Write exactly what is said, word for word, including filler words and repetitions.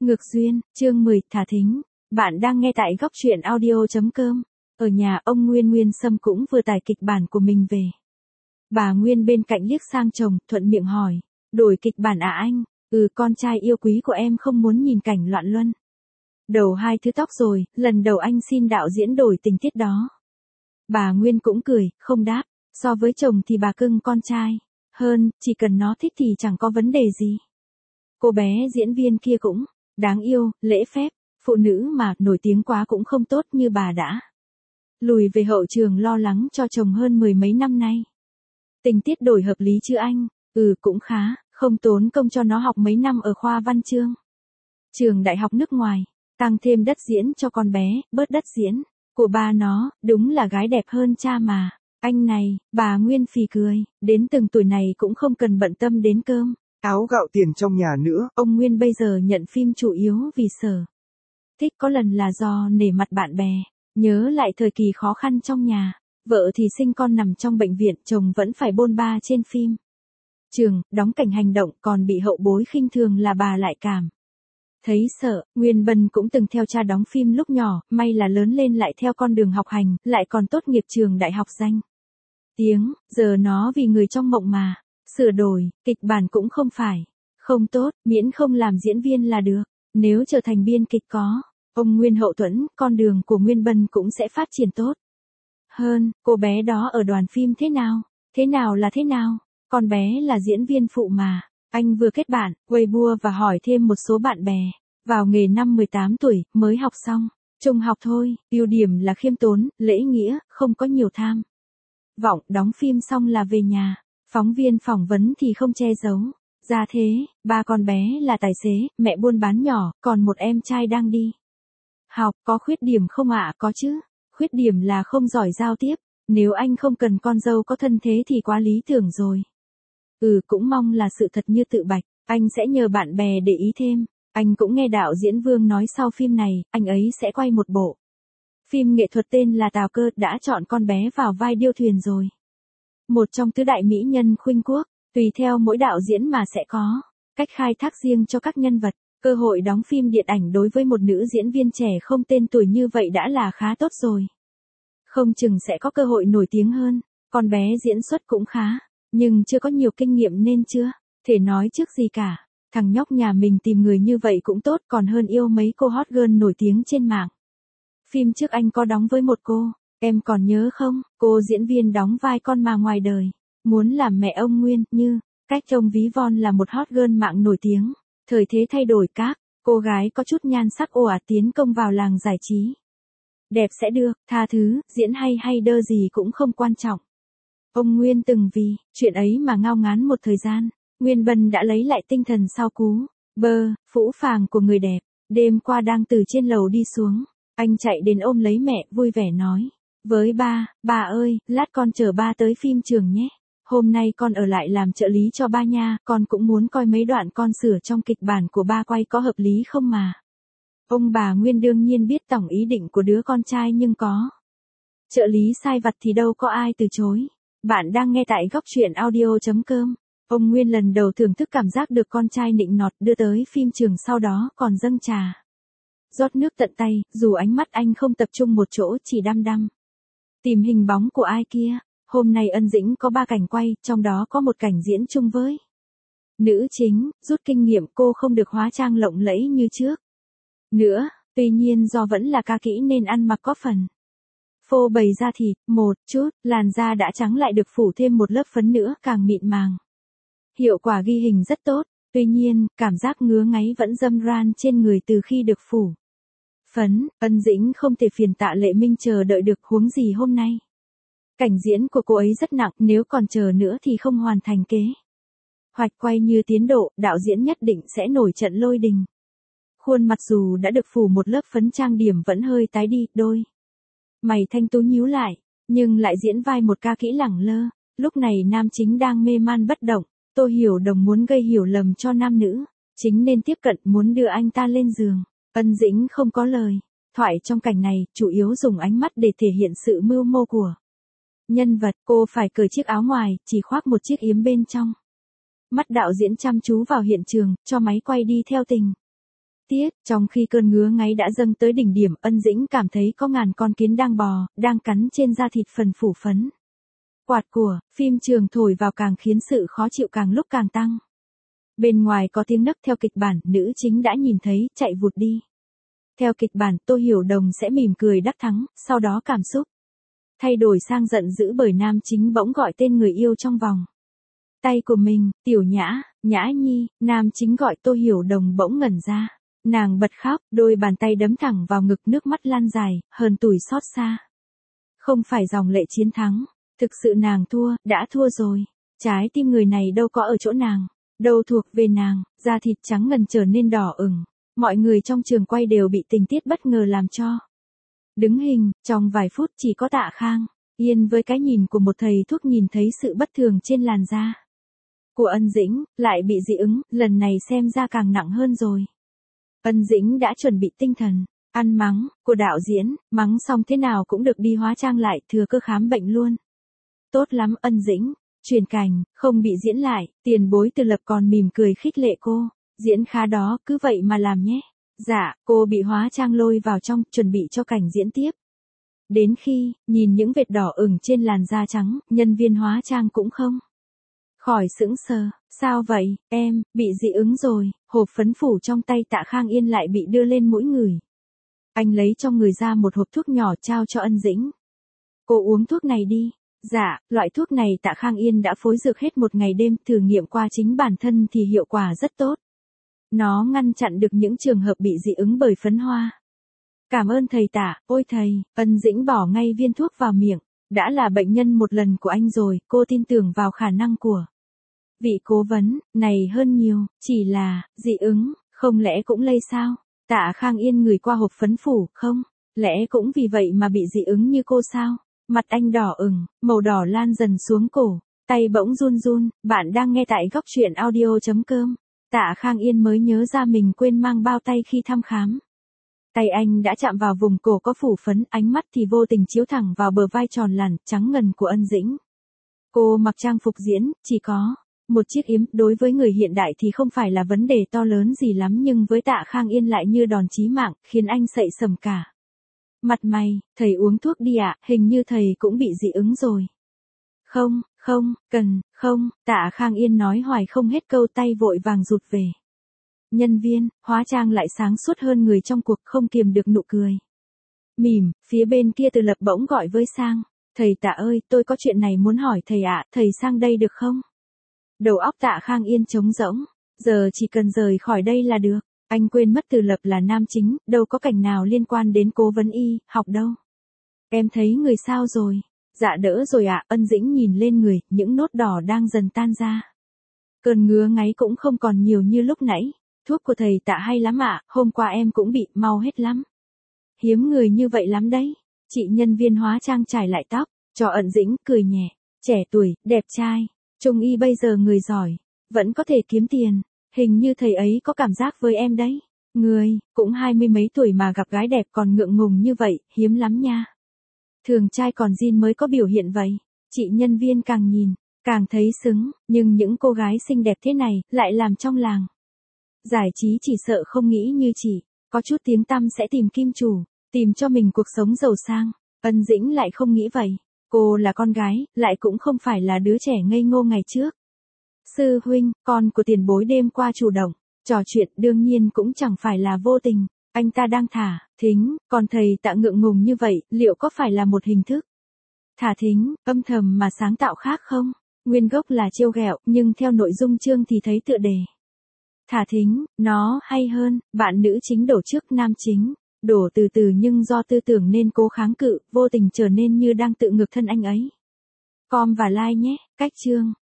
Ngược duyên, chương mười, thả thính. Bạn đang nghe tại góc truyện audio.com. Ở nhà ông Nguyên Nguyên Sâm cũng vừa tải kịch bản của mình về. Bà Nguyên bên cạnh liếc sang chồng, thuận miệng hỏi. Đổi kịch bản à anh? Ừ, con trai yêu quý của em không muốn nhìn cảnh loạn luân. Đầu hai thứ tóc rồi, lần đầu anh xin đạo diễn đổi tình tiết đó. Bà Nguyên cũng cười, không đáp. So với chồng thì bà cưng con trai. Hơn, chỉ cần nó thích thì chẳng có vấn đề gì. Cô bé diễn viên kia cũng đáng yêu, lễ phép, phụ nữ mà nổi tiếng quá cũng không tốt như bà đã lùi về hậu trường lo lắng cho chồng hơn mười mấy năm nay. Tình tiết đổi hợp lý chứ anh? Ừ, cũng khá, không tốn công cho nó học mấy năm ở khoa văn chương trường đại học nước ngoài, tăng thêm đất diễn cho con bé, bớt đất diễn của ba nó, đúng là gái đẹp hơn cha mà. Anh này, bà Nguyên phì cười, đến từng tuổi này cũng không cần bận tâm đến cơm áo gạo tiền trong nhà nữa. Ông Nguyên bây giờ nhận phim chủ yếu vì sở thích, có lần là do nể mặt bạn bè, nhớ lại thời kỳ khó khăn trong nhà, vợ thì sinh con nằm trong bệnh viện, chồng vẫn phải bôn ba trên phim trường, đóng cảnh hành động, còn bị hậu bối khinh thường là bà lại cảm thấy sợ. Nguyên Bân cũng từng theo cha đóng phim lúc nhỏ, may là lớn lên lại theo con đường học hành, lại còn tốt nghiệp trường đại học danh tiếng, giờ nó vì người trong mộng mà sửa đổi, kịch bản cũng không phải không tốt, miễn không làm diễn viên là được. Nếu trở thành biên kịch có ông Nguyên hậu thuẫn, con đường của Nguyên Bân cũng sẽ phát triển tốt hơn. Cô bé đó ở đoàn phim thế nào? Thế nào là thế nào? Con bé là diễn viên phụ mà. Anh vừa kết bạn Weibo và hỏi thêm một số bạn bè vào nghề năm mười tám tuổi, mới học xong trung học thôi, ưu điểm là khiêm tốn, lễ nghĩa, không có nhiều tham vọng, đóng phim xong là về nhà. Phóng viên phỏng vấn thì không che giấu ra thế, ba con bé là tài xế, mẹ buôn bán nhỏ, còn một em trai đang đi học. Có khuyết điểm không ạ? Có chứ, khuyết điểm là không giỏi giao tiếp. Nếu anh không cần con dâu có thân thế thì quá lý tưởng rồi. Ừ, cũng mong là sự thật như tự bạch, anh sẽ nhờ bạn bè để ý thêm. Anh cũng nghe đạo diễn Vương nói sau phim này, anh ấy sẽ quay một bộ phim nghệ thuật tên là Tào Cơ, đã chọn con bé vào vai điêu thuyền rồi. Một trong tứ đại mỹ nhân khuynh quốc, tùy theo mỗi đạo diễn mà sẽ có cách khai thác riêng cho các nhân vật. Cơ hội đóng phim điện ảnh đối với một nữ diễn viên trẻ không tên tuổi như vậy đã là khá tốt rồi. Không chừng sẽ có cơ hội nổi tiếng hơn. Con bé diễn xuất cũng khá, nhưng chưa có nhiều kinh nghiệm nên chưa thể nói trước gì cả. Thằng nhóc nhà mình tìm người như vậy cũng tốt, còn hơn yêu mấy cô hot girl nổi tiếng trên mạng. Phim trước anh có đóng với một cô, em còn nhớ không? Cô diễn viên đóng vai con mà ngoài đời muốn làm mẹ ông Nguyên, như cách trông ví von là một hot girl mạng nổi tiếng. Thời thế thay đổi, các cô gái có chút nhan sắc ồ ạt tiến công vào làng giải trí. Đẹp sẽ được, tha thứ, diễn hay hay đơ gì cũng không quan trọng. Ông Nguyên từng vì chuyện ấy mà ngao ngán một thời gian. Nguyên Bân đã lấy lại tinh thần sau cú bơ phũ phàng của người đẹp. Đêm qua đang từ trên lầu đi xuống, anh chạy đến ôm lấy mẹ, vui vẻ nói với ba, ba ơi, lát con chở ba tới phim trường nhé. Hôm nay con ở lại làm trợ lý cho ba nha, con cũng muốn coi mấy đoạn con sửa trong kịch bản của ba quay có hợp lý không mà. Ông bà Nguyên đương nhiên biết tổng ý định của đứa con trai, nhưng có trợ lý sai vặt thì đâu có ai từ chối. Bạn đang nghe tại góc truyện audio.com. Ông Nguyên lần đầu thưởng thức cảm giác được con trai nịnh nọt, đưa tới phim trường sau đó còn dâng trà rót nước tận tay, dù ánh mắt anh không tập trung một chỗ, chỉ đăm đăm tìm hình bóng của ai kia. Hôm nay Ân Dĩnh có ba cảnh quay, trong đó có một cảnh diễn chung với nữ chính. Rút kinh nghiệm, cô không được hóa trang lộng lẫy như trước nữa, tuy nhiên do vẫn là ca kỹ nên ăn mặc có phần phô bày da thịt một chút, làn da đã trắng lại được phủ thêm một lớp phấn nữa, càng mịn màng. Hiệu quả ghi hình rất tốt, tuy nhiên, cảm giác ngứa ngáy vẫn râm ran trên người từ khi được phủ phấn. Ân Dĩnh không thể phiền Tạ Lệ Minh chờ đợi được, huống gì hôm nay cảnh diễn của cô ấy rất nặng, nếu còn chờ nữa thì không hoàn thành kế hoạch quay như tiến độ, đạo diễn nhất định sẽ nổi trận lôi đình. Khuôn mặt dù đã được phủ một lớp phấn trang điểm vẫn hơi tái đi, đôi mày thanh tú nhíu lại, nhưng lại diễn vai một ca kỹ lẳng lơ. Lúc này nam chính đang mê man bất động, Tô Hiểu Đồng muốn gây hiểu lầm cho nam nữ chính nên tiếp cận, muốn đưa anh ta lên giường. Ân Dĩnh không có lời thoại trong cảnh này, chủ yếu dùng ánh mắt để thể hiện sự mưu mô của nhân vật. Cô phải cởi chiếc áo ngoài, chỉ khoác một chiếc yếm bên trong. Mắt đạo diễn chăm chú vào hiện trường, cho máy quay đi theo tình Tiết, trong khi cơn ngứa ngáy đã dâng tới đỉnh điểm, Ân Dĩnh cảm thấy có ngàn con kiến đang bò, đang cắn trên da thịt phần phủ phấn. Quạt của phim trường thổi vào càng khiến sự khó chịu càng lúc càng tăng. Bên ngoài có tiếng nấc theo kịch bản, nữ chính đã nhìn thấy, chạy vụt đi. Theo kịch bản, Tô Hiểu Đồng sẽ mỉm cười đắc thắng, sau đó cảm xúc thay đổi sang giận dữ bởi nam chính bỗng gọi tên người yêu trong vòng tay của mình, Tiểu Nhã, Nhã Nhi, nam chính gọi Tô Hiểu Đồng bỗng ngẩn ra. Nàng bật khóc, đôi bàn tay đấm thẳng vào ngực, nước mắt lan dài, hờn tủi xót xa. Không phải dòng lệ chiến thắng, thực sự nàng thua, đã thua rồi. Trái tim người này đâu có ở chỗ nàng, đâu thuộc về nàng, da thịt trắng ngần trở nên đỏ ửng. Mọi người trong trường quay đều bị tình tiết bất ngờ làm cho đứng hình, trong vài phút chỉ có Tạ Khang Yên với cái nhìn của một thầy thuốc nhìn thấy sự bất thường trên làn da của Ân Dĩnh, lại bị dị ứng, lần này xem ra càng nặng hơn rồi. Ân Dĩnh đã chuẩn bị tinh thần, ăn mắng, của đạo diễn, mắng xong thế nào cũng được đi hóa trang lại, thừa cơ khám bệnh luôn. Tốt lắm Ân Dĩnh, truyền cảnh, không bị diễn lại, tiền bối Từ Lập còn mỉm cười khích lệ cô, diễn khá đó, cứ vậy mà làm nhé. Dạ, cô bị hóa trang lôi vào trong, chuẩn bị cho cảnh diễn tiếp. Đến khi, nhìn những vệt đỏ ửng trên làn da trắng, nhân viên hóa trang cũng không khỏi sững sờ. Sao vậy, em, bị dị ứng rồi, hộp phấn phủ trong tay Tạ Khang Yên lại bị đưa lên mũi người. Anh lấy trong người ra một hộp thuốc nhỏ trao cho Ân Dĩnh. Cô uống thuốc này đi. Dạ, loại thuốc này Tạ Khang Yên đã phối dược hết một ngày đêm, thử nghiệm qua chính bản thân thì hiệu quả rất tốt. Nó ngăn chặn được những trường hợp bị dị ứng bởi phấn hoa. Cảm ơn thầy Tạ, ôi thầy, Ân Dĩnh bỏ ngay viên thuốc vào miệng. Đã là bệnh nhân một lần của anh rồi, cô tin tưởng vào khả năng của vị cố vấn này hơn nhiều, chỉ là dị ứng, không lẽ cũng lây sao? Tạ Khang Yên ngửi qua hộp phấn phủ, không, lẽ cũng vì vậy mà bị dị ứng như cô sao? Mặt anh đỏ ửng, màu đỏ lan dần xuống cổ, tay bỗng run run. Bạn đang nghe tại góc truyện audio chấm com. Tạ Khang Yên mới nhớ ra mình quên mang bao tay khi thăm khám. Tay anh đã chạm vào vùng cổ có phủ phấn, ánh mắt thì vô tình chiếu thẳng vào bờ vai tròn lẳn, trắng ngần của Ân Dĩnh. Cô mặc trang phục diễn, chỉ có một chiếc yếm, đối với người hiện đại thì không phải là vấn đề to lớn gì lắm, nhưng với Tạ Khang Yên lại như đòn chí mạng, khiến anh sậy sầm cả mặt mày. Thầy uống thuốc đi ạ, hình như thầy cũng bị dị ứng rồi. Không, không, cần, không, Tạ Khang Yên nói hoài không hết câu, tay vội vàng rụt về. Nhân viên, hóa trang lại sáng suốt hơn người trong cuộc, không kiềm được nụ cười. Mỉm, phía bên kia Từ Lập bỗng gọi với Sang. Thầy Tạ ơi, tôi có chuyện này muốn hỏi thầy ạ, thầy sang đây được không? Đầu óc Tạ Khang Yên trống rỗng, giờ chỉ cần rời khỏi đây là được. Anh quên mất Từ Lập là nam chính, đâu có cảnh nào liên quan đến cố vấn y, học đâu. Em thấy người sao rồi? Dạ đỡ rồi ạ, Ân Dĩnh nhìn lên người, những nốt đỏ đang dần tan ra. Cơn ngứa ngáy cũng không còn nhiều như lúc nãy. Thuốc của thầy Tạ hay lắm ạ, hôm qua em cũng bị, mau hết lắm. Hiếm người như vậy lắm đấy. Chị nhân viên hóa trang trải lại tóc, cho Ân Dĩnh, cười nhẹ. Trẻ tuổi, đẹp trai, trung y bây giờ người giỏi, vẫn có thể kiếm tiền. Hình như thầy ấy có cảm giác với em đấy. Người, cũng hai mươi mấy tuổi mà gặp gái đẹp còn ngượng ngùng như vậy, hiếm lắm nha. Thường trai còn zin mới có biểu hiện vậy. Chị nhân viên càng nhìn, càng thấy xứng, nhưng những cô gái xinh đẹp thế này, lại làm trong làng giải trí chỉ sợ không nghĩ như chị, có chút tiếng tăm sẽ tìm kim chủ, tìm cho mình cuộc sống giàu sang. Ân Dĩnh lại không nghĩ vậy. Cô là con gái, lại cũng không phải là đứa trẻ ngây ngô ngày trước. Sư huynh, con của tiền bối đêm qua chủ động trò chuyện, đương nhiên cũng chẳng phải là vô tình. Anh ta đang thả thính, còn thầy Tạ ngượng ngùng như vậy, liệu có phải là một hình thức thả thính, âm thầm mà sáng tạo khác không? Nguyên gốc là trêu ghẹo, nhưng theo nội dung chương thì thấy tựa đề thả thính, nó hay hơn. Bạn nữ chính đổ trước nam chính, đổ từ từ nhưng do tư tưởng nên cố kháng cự, vô tình trở nên như đang tự ngược thân anh ấy. Com và like nhé, cách chương.